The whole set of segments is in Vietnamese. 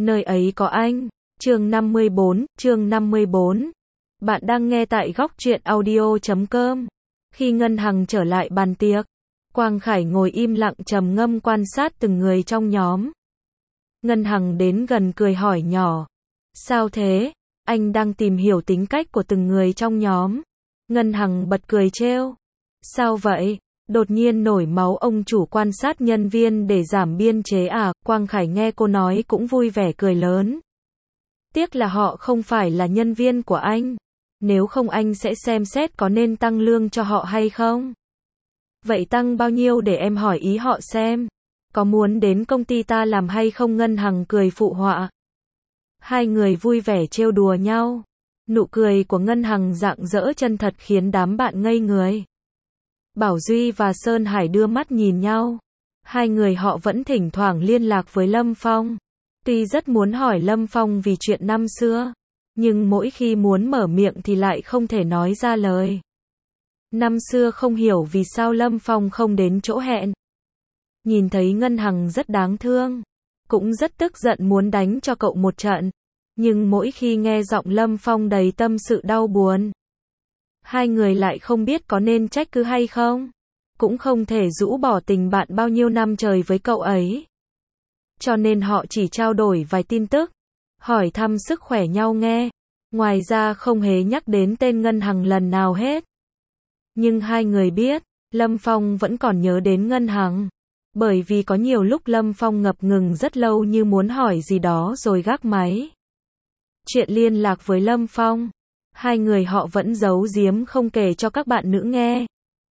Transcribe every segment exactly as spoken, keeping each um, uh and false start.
nơi ấy có anh. Chương năm mươi bốn, chương năm mươi bốn. Bạn đang nghe tại góc truyện audio chấm com. Khi Ngân Hằng trở lại bàn tiệc, Quang Khải ngồi im lặng trầm ngâm quan sát từng người trong nhóm. Ngân Hằng đến gần cười hỏi nhỏ. Sao thế? Anh đang tìm hiểu tính cách của từng người trong nhóm. Ngân Hằng bật cười trêu. Sao vậy? Đột nhiên nổi máu ông chủ quan sát nhân viên để giảm biên chế à? Quang Khải nghe cô nói cũng vui vẻ cười lớn. Tiếc là họ không phải là nhân viên của anh. Nếu không anh sẽ xem xét có nên tăng lương cho họ hay không. Vậy tăng bao nhiêu để em hỏi ý họ xem. Có muốn đến công ty ta làm hay không? Ngân Hằng cười phụ họa. Hai người vui vẻ trêu đùa nhau. Nụ cười của Ngân Hằng rạng rỡ chân thật khiến đám bạn ngây người. Bảo Duy và Sơn Hải đưa mắt nhìn nhau. Hai người họ vẫn thỉnh thoảng liên lạc với Lâm Phong. Tuy rất muốn hỏi Lâm Phong vì chuyện năm xưa, nhưng mỗi khi muốn mở miệng thì lại không thể nói ra lời. Năm xưa không hiểu vì sao Lâm Phong không đến chỗ hẹn. Nhìn thấy Ngân Hằng rất đáng thương, cũng rất tức giận muốn đánh cho cậu một trận. Nhưng mỗi khi nghe giọng Lâm Phong đầy tâm sự đau buồn, hai người lại không biết có nên trách cứ hay không. Cũng không thể rũ bỏ tình bạn bao nhiêu năm trời với cậu ấy. Cho nên họ chỉ trao đổi vài tin tức, hỏi thăm sức khỏe nhau nghe. Ngoài ra không hề nhắc đến tên Ngân Hằng lần nào hết. Nhưng hai người biết, Lâm Phong vẫn còn nhớ đến Ngân Hằng. Bởi vì có nhiều lúc Lâm Phong ngập ngừng rất lâu như muốn hỏi gì đó rồi gác máy. Chuyện liên lạc với Lâm Phong, hai người họ vẫn giấu giếm không kể cho các bạn nữ nghe.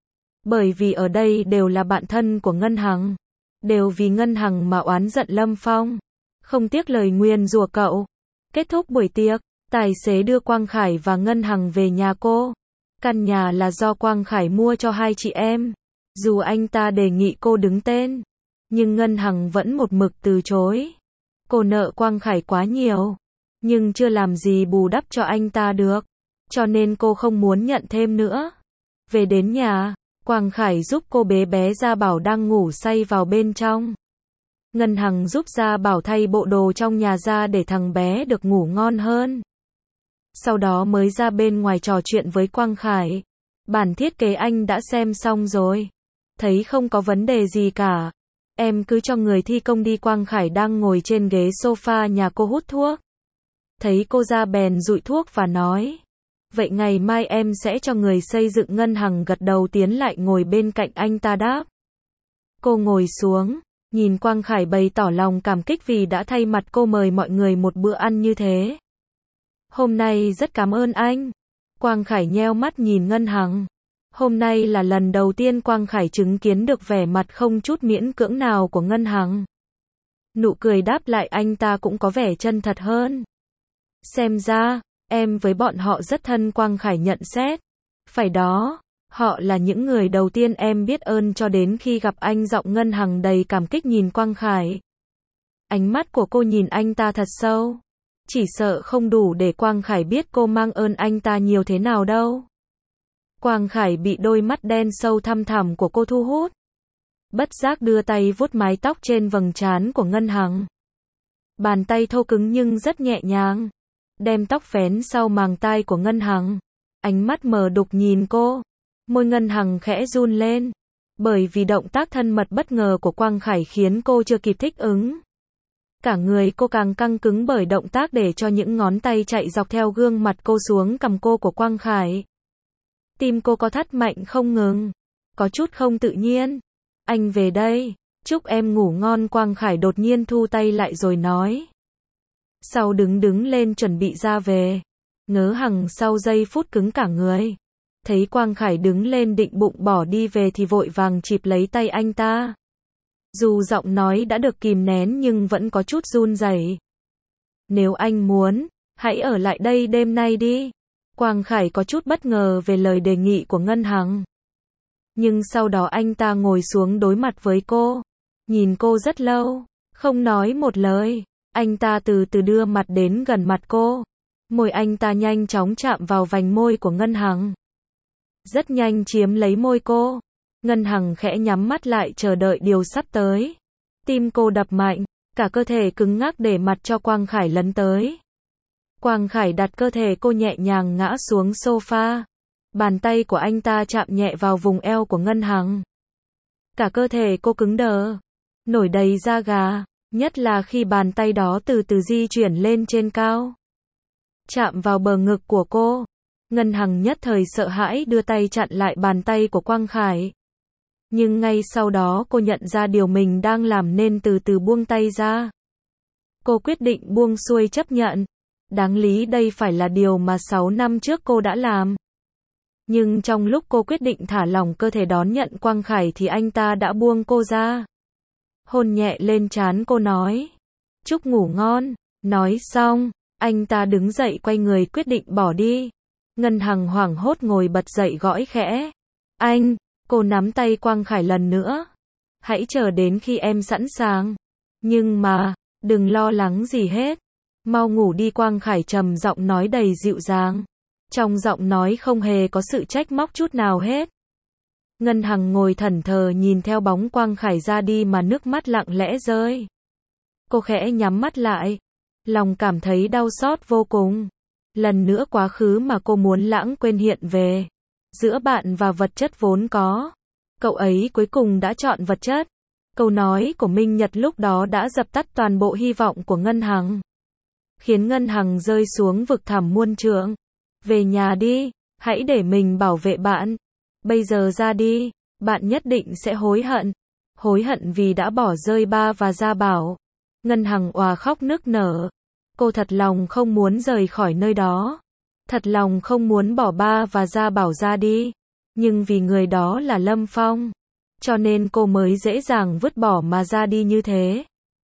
Bởi vì ở đây đều là bạn thân của Ngân Hằng. Đều vì Ngân Hằng mà oán giận Lâm Phong. Không tiếc lời nguyền rủa cậu. Kết thúc buổi tiệc, tài xế đưa Quang Khải và Ngân Hằng về nhà cô. Căn nhà là do Quang Khải mua cho hai chị em. Dù anh ta đề nghị cô đứng tên, nhưng Ngân Hằng vẫn một mực từ chối. Cô nợ Quang Khải quá nhiều, nhưng chưa làm gì bù đắp cho anh ta được. Cho nên cô không muốn nhận thêm nữa. Về đến nhà, Quang Khải giúp cô bế bé Gia Bảo đang ngủ say vào bên trong. Ngân Hằng giúp Gia Bảo thay bộ đồ trong nhà ra để thằng bé được ngủ ngon hơn. Sau đó mới ra bên ngoài trò chuyện với Quang Khải. Bản thiết kế anh đã xem xong rồi. Thấy không có vấn đề gì cả. Em cứ cho người thi công đi. Quang Khải đang ngồi trên ghế sofa nhà cô hút thuốc. Thấy cô ra bèn dụi thuốc và nói. Vậy ngày mai em sẽ cho người xây dựng. Ngân Hằng gật đầu tiến lại ngồi bên cạnh anh ta đáp. Cô ngồi xuống, nhìn Quang Khải bày tỏ lòng cảm kích vì đã thay mặt cô mời mọi người một bữa ăn như thế. Hôm nay rất cảm ơn anh. Quang Khải nheo mắt nhìn Ngân Hằng. Hôm nay là lần đầu tiên Quang Khải chứng kiến được vẻ mặt không chút miễn cưỡng nào của Ngân Hằng. Nụ cười đáp lại anh ta cũng có vẻ chân thật hơn. Xem ra, em với bọn họ rất thân. Quang Khải nhận xét. Phải đó, họ là những người đầu tiên em biết ơn cho đến khi gặp anh. Giọng Ngân Hằng đầy cảm kích nhìn Quang Khải. Ánh mắt của cô nhìn anh ta thật sâu. Chỉ sợ không đủ để Quang Khải biết cô mang ơn anh ta nhiều thế nào đâu. Quang Khải bị đôi mắt đen sâu thăm thẳm của cô thu hút. Bất giác đưa tay vuốt mái tóc trên vầng trán của Ngân Hằng. Bàn tay thô cứng nhưng rất nhẹ nhàng. Đem tóc vén sau màng tai của Ngân Hằng. Ánh mắt mờ đục nhìn cô. Môi Ngân Hằng khẽ run lên. Bởi vì động tác thân mật bất ngờ của Quang Khải khiến cô chưa kịp thích ứng. Cả người cô càng căng cứng bởi động tác để cho những ngón tay chạy dọc theo gương mặt cô xuống cằm cô của Quang Khải. Tim cô có thắt mạnh không ngừng. Có chút không tự nhiên. Anh về đây. Chúc em ngủ ngon. Quang Khải đột nhiên thu tay lại rồi nói. Sau đứng đứng lên chuẩn bị ra về. Ngớ Hằng sau giây phút cứng cả người. Thấy Quang Khải đứng lên định bụng bỏ đi về thì vội vàng chịp lấy tay anh ta. Dù giọng nói đã được kìm nén nhưng vẫn có chút run rẩy. Nếu anh muốn, hãy ở lại đây đêm nay đi. Quang Khải có chút bất ngờ về lời đề nghị của Ngân Hằng. Nhưng sau đó anh ta ngồi xuống đối mặt với cô. Nhìn cô rất lâu, không nói một lời. Anh ta từ từ đưa mặt đến gần mặt cô. Môi anh ta nhanh chóng chạm vào vành môi của Ngân Hằng. Rất nhanh chiếm lấy môi cô. Ngân Hằng khẽ nhắm mắt lại chờ đợi điều sắp tới. Tim cô đập mạnh. cả cơ thể cứng ngắc để mặt cho Quang Khải lấn tới. Quang Khải đặt cơ thể cô nhẹ nhàng ngã xuống sofa. Bàn tay của anh ta chạm nhẹ vào vùng eo của Ngân Hằng. Cả cơ thể cô cứng đờ, nổi đầy da gà, nhất là khi bàn tay đó từ từ di chuyển lên trên cao, chạm vào bờ ngực của cô. Ngân Hằng nhất thời sợ hãi đưa tay chặn lại bàn tay của Quang Khải. Nhưng ngay sau đó cô nhận ra điều mình đang làm nên từ từ buông tay ra. Cô quyết định buông xuôi chấp nhận. Đáng lý đây phải là điều mà sáu năm trước cô đã làm. Nhưng trong lúc cô quyết định thả lỏng cơ thể đón nhận Quang Khải thì anh ta đã buông cô ra. Hôn nhẹ lên trán cô nói. Chúc ngủ ngon. Nói xong, anh ta đứng dậy quay người quyết định bỏ đi. Ngân Hằng hoảng hốt ngồi bật dậy gõ khẽ. Anh, cô nắm tay Quang Khải lần nữa. Hãy chờ đến khi em sẵn sàng. Nhưng mà, đừng lo lắng gì hết. Mau ngủ đi, Quang Khải trầm giọng nói đầy dịu dàng. Trong giọng nói không hề có sự trách móc chút nào hết. Ngân Hằng ngồi thẫn thờ nhìn theo bóng Quang Khải ra đi mà nước mắt lặng lẽ rơi. Cô khẽ nhắm mắt lại. Lòng cảm thấy đau xót vô cùng. Lần nữa quá khứ mà cô muốn lãng quên hiện về. Giữa bạn và vật chất vốn có. Cậu ấy cuối cùng đã chọn vật chất. Câu nói của Minh Nhật lúc đó đã dập tắt toàn bộ hy vọng của Ngân Hằng. Khiến Ngân Hằng rơi xuống vực thẳm muôn trượng. Về nhà đi, hãy để mình bảo vệ bạn. Bây giờ ra đi, bạn nhất định sẽ hối hận. Hối hận vì đã bỏ rơi ba và Gia Bảo. Ngân Hằng òa khóc nức nở. Cô thật lòng không muốn rời khỏi nơi đó. Thật lòng không muốn bỏ ba và Gia Bảo ra đi. Nhưng vì người đó là Lâm Phong. Cho nên cô mới dễ dàng vứt bỏ mà ra đi như thế.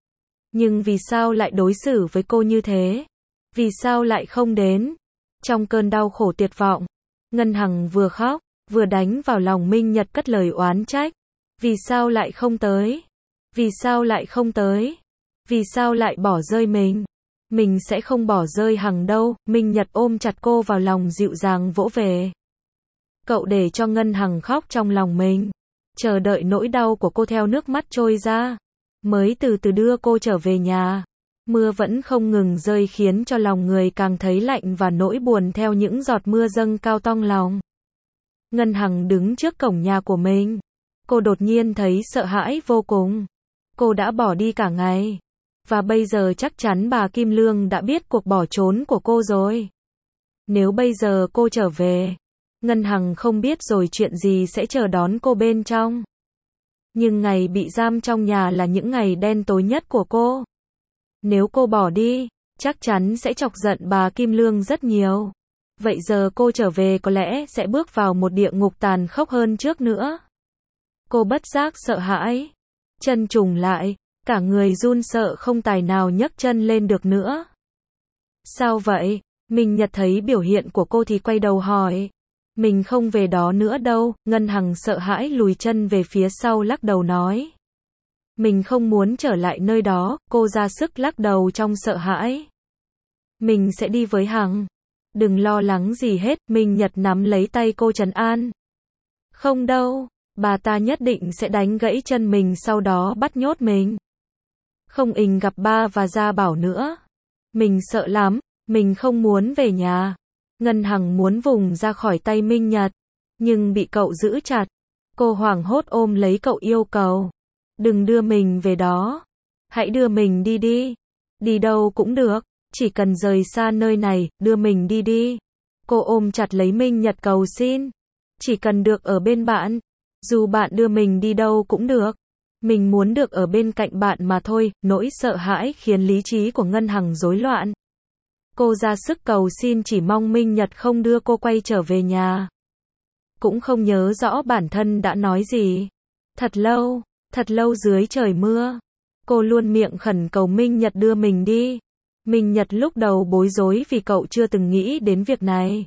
Nhưng vì sao lại đối xử với cô như thế? Vì sao lại không đến? Trong cơn đau khổ tuyệt vọng, Ngân Hằng vừa khóc, vừa đánh vào lòng Minh Nhật cất lời oán trách. Vì sao lại không tới? Vì sao lại không tới? Vì sao lại bỏ rơi mình? Mình sẽ không bỏ rơi Hằng đâu. Minh Nhật ôm chặt cô vào lòng dịu dàng vỗ về. Cậu để cho Ngân Hằng khóc trong lòng mình. Chờ đợi nỗi đau của cô theo nước mắt trôi ra. Mới từ từ đưa cô trở về nhà. Mưa vẫn không ngừng rơi khiến cho lòng người càng thấy lạnh và nỗi buồn theo những giọt mưa dâng cao tong lòng. Ngân Hằng đứng trước cổng nhà của mình. Cô đột nhiên thấy sợ hãi vô cùng. Cô đã bỏ đi cả ngày. Và bây giờ chắc chắn bà Kim Lương đã biết cuộc bỏ trốn của cô rồi. Nếu bây giờ cô trở về, Ngân Hằng không biết rồi chuyện gì sẽ chờ đón cô bên trong. Nhưng ngày bị giam trong nhà là những ngày đen tối nhất của cô. Nếu cô bỏ đi, chắc chắn sẽ chọc giận bà Kim Lương rất nhiều. Vậy giờ cô trở về có lẽ sẽ bước vào một địa ngục tàn khốc hơn trước nữa. Cô bất giác sợ hãi. Chân trùng lại, cả người run sợ không tài nào nhấc chân lên được nữa. Sao vậy? Minh Nhật thấy biểu hiện của cô thì quay đầu hỏi. Mình không về đó nữa đâu. Ngân Hằng sợ hãi lùi chân về phía sau lắc đầu nói. Mình không muốn trở lại nơi đó. Cô ra sức lắc đầu trong sợ hãi. Mình sẽ đi với Hằng. Đừng lo lắng gì hết. Minh Nhật nắm lấy tay cô trấn an. Không đâu. Bà ta nhất định sẽ đánh gãy chân mình sau đó bắt nhốt mình. Không ình gặp ba và Gia Bảo nữa. Mình sợ lắm. Mình không muốn về nhà. Ngân Hằng muốn vùng ra khỏi tay Minh Nhật. Nhưng bị cậu giữ chặt. Cô hoảng hốt ôm lấy cậu yêu cầu. Đừng đưa mình về đó. Hãy đưa mình đi đi. Đi đâu cũng được. Chỉ cần rời xa nơi này, đưa mình đi đi. Cô ôm chặt lấy Minh Nhật cầu xin. Chỉ cần được ở bên bạn. Dù bạn đưa mình đi đâu cũng được. Mình muốn được ở bên cạnh bạn mà thôi. Nỗi sợ hãi khiến lý trí của Ngân Hằng rối loạn. Cô ra sức cầu xin chỉ mong Minh Nhật không đưa cô quay trở về nhà. Cũng không nhớ rõ bản thân đã nói gì. Thật lâu, thật lâu dưới trời mưa. Cô luôn miệng khẩn cầu Minh Nhật đưa mình đi. Minh Nhật lúc đầu bối rối vì cậu chưa từng nghĩ đến việc này.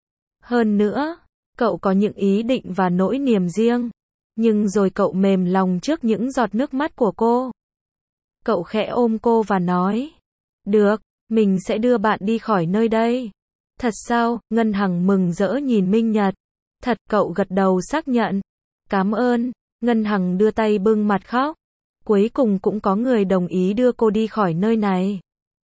Hơn nữa, cậu có những ý định và nỗi niềm riêng. Nhưng rồi cậu mềm lòng trước những giọt nước mắt của cô. Cậu khẽ ôm cô và nói. Được, mình sẽ đưa bạn đi khỏi nơi đây. Thật sao? Ngân Hằng mừng rỡ nhìn Minh Nhật. Thật, cậu gật đầu xác nhận. Cảm ơn. Ngân Hằng đưa tay bưng mặt khóc. Cuối cùng cũng có người đồng ý đưa cô đi khỏi nơi này.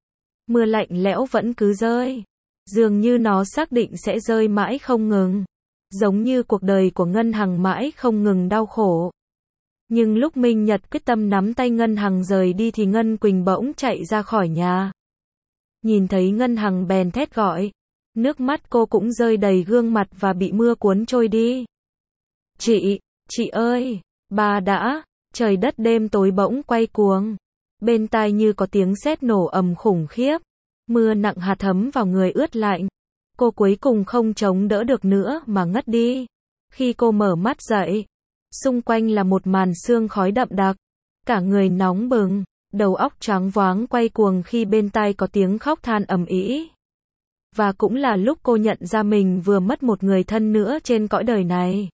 Mưa lạnh lẽo vẫn cứ rơi. Dường như nó xác định sẽ rơi mãi không ngừng. Giống như cuộc đời của Ngân Hằng mãi không ngừng đau khổ. Nhưng lúc Minh Nhật quyết tâm nắm tay Ngân Hằng rời đi thì Ngân Quỳnh bỗng chạy ra khỏi nhà. Nhìn thấy Ngân Hằng bèn thét gọi. Nước mắt cô cũng rơi đầy gương mặt và bị mưa cuốn trôi đi. Chị, chị ơi, bà đã, trời đất đêm tối bỗng quay cuồng. Bên tai như có tiếng sét nổ ầm khủng khiếp. Mưa nặng hạt thấm vào người ướt lạnh. Cô cuối cùng không chống đỡ được nữa mà ngất đi. Khi cô mở mắt dậy, xung quanh là một màn sương khói đậm đặc. Cả người nóng bừng, đầu óc choáng váng quay cuồng khi bên tai có tiếng khóc than ầm ĩ. Và cũng là lúc cô nhận ra mình vừa mất một người thân nữa trên cõi đời này.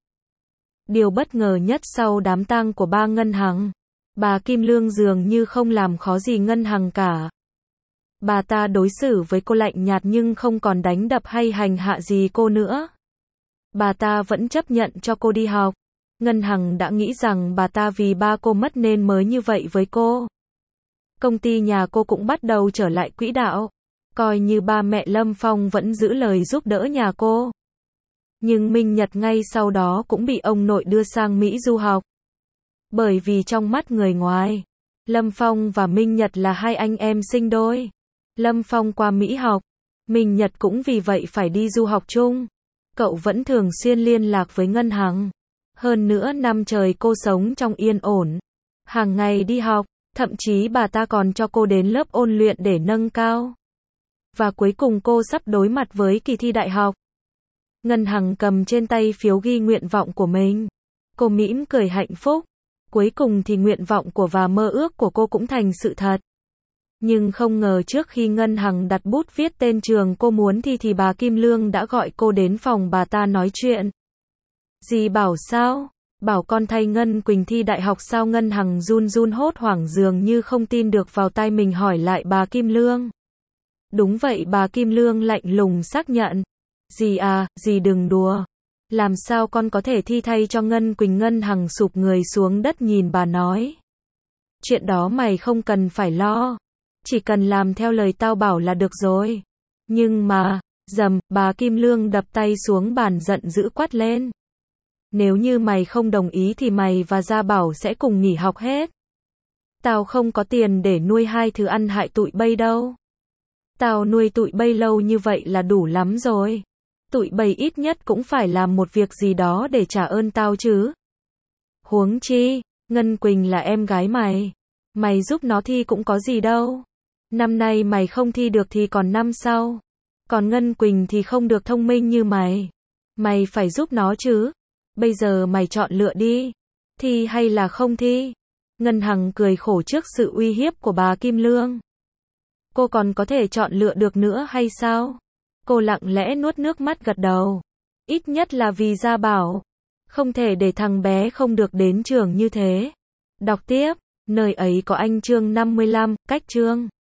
Điều bất ngờ nhất sau đám tang của ba Ngân Hằng, bà Kim Lương dường như không làm khó gì Ngân Hằng cả. Bà ta đối xử với cô lạnh nhạt nhưng không còn đánh đập hay hành hạ gì cô nữa. Bà ta vẫn chấp nhận cho cô đi học. Ngân Hằng đã nghĩ rằng bà ta vì ba cô mất nên mới như vậy với cô. Công ty nhà cô cũng bắt đầu trở lại quỹ đạo. Coi như ba mẹ Lâm Phong vẫn giữ lời giúp đỡ nhà cô. Nhưng Minh Nhật ngay sau đó cũng bị ông nội đưa sang Mỹ du học. Bởi vì trong mắt người ngoài, Lâm Phong và Minh Nhật là hai anh em sinh đôi. Lâm Phong qua Mỹ học, Minh Nhật cũng vì vậy phải đi du học chung. Cậu vẫn thường xuyên liên lạc với Ngân Hằng. Hơn nữa năm trời cô sống trong yên ổn. Hàng ngày đi học, thậm chí bà ta còn cho cô đến lớp ôn luyện để nâng cao. Và cuối cùng cô sắp đối mặt với kỳ thi đại học. Ngân Hằng cầm trên tay phiếu ghi nguyện vọng của mình. Cô mỉm cười hạnh phúc. Cuối cùng thì nguyện vọng của và mơ ước của cô cũng thành sự thật. Nhưng không ngờ trước khi Ngân Hằng đặt bút viết tên trường cô muốn thi thì bà Kim Lương đã gọi cô đến phòng bà ta nói chuyện. Dì bảo sao? Bảo con thay Ngân Quỳnh thi đại học sao? Ngân Hằng run run hốt hoảng dường như không tin được vào tai mình hỏi lại bà Kim Lương. Đúng vậy, bà Kim Lương lạnh lùng xác nhận. Dì à, dì đừng đùa. Làm sao con có thể thi thay cho Ngân Quỳnh? Ngân Hằng sụp người xuống đất nhìn bà nói. Chuyện đó mày không cần phải lo. Chỉ cần làm theo lời tao bảo là được rồi. Nhưng mà, dầm, bà Kim Lương đập tay xuống bàn giận dữ quát lên. Nếu như mày không đồng ý thì mày và Gia Bảo sẽ cùng nghỉ học hết. Tao không có tiền để nuôi hai thứ ăn hại tụi bay đâu. Tao nuôi tụi bay lâu như vậy là đủ lắm rồi. Tụi bay ít nhất cũng phải làm một việc gì đó để trả ơn tao chứ. Huống chi, Ngân Quỳnh là em gái mày. Mày giúp nó thi cũng có gì đâu. Năm nay mày không thi được thì còn năm sau. Còn Ngân Quỳnh thì không được thông minh như mày. Mày phải giúp nó chứ. Bây giờ mày chọn lựa đi. Thi hay là không thi? Ngân Hằng cười khổ trước sự uy hiếp của bà Kim Lương. Cô còn có thể chọn lựa được nữa hay sao? Cô lặng lẽ nuốt nước mắt gật đầu. Ít nhất là vì Gia Bảo. Không thể để thằng bé không được đến trường như thế. Đọc tiếp, nơi ấy có anh chương năm mươi lăm, cách chương.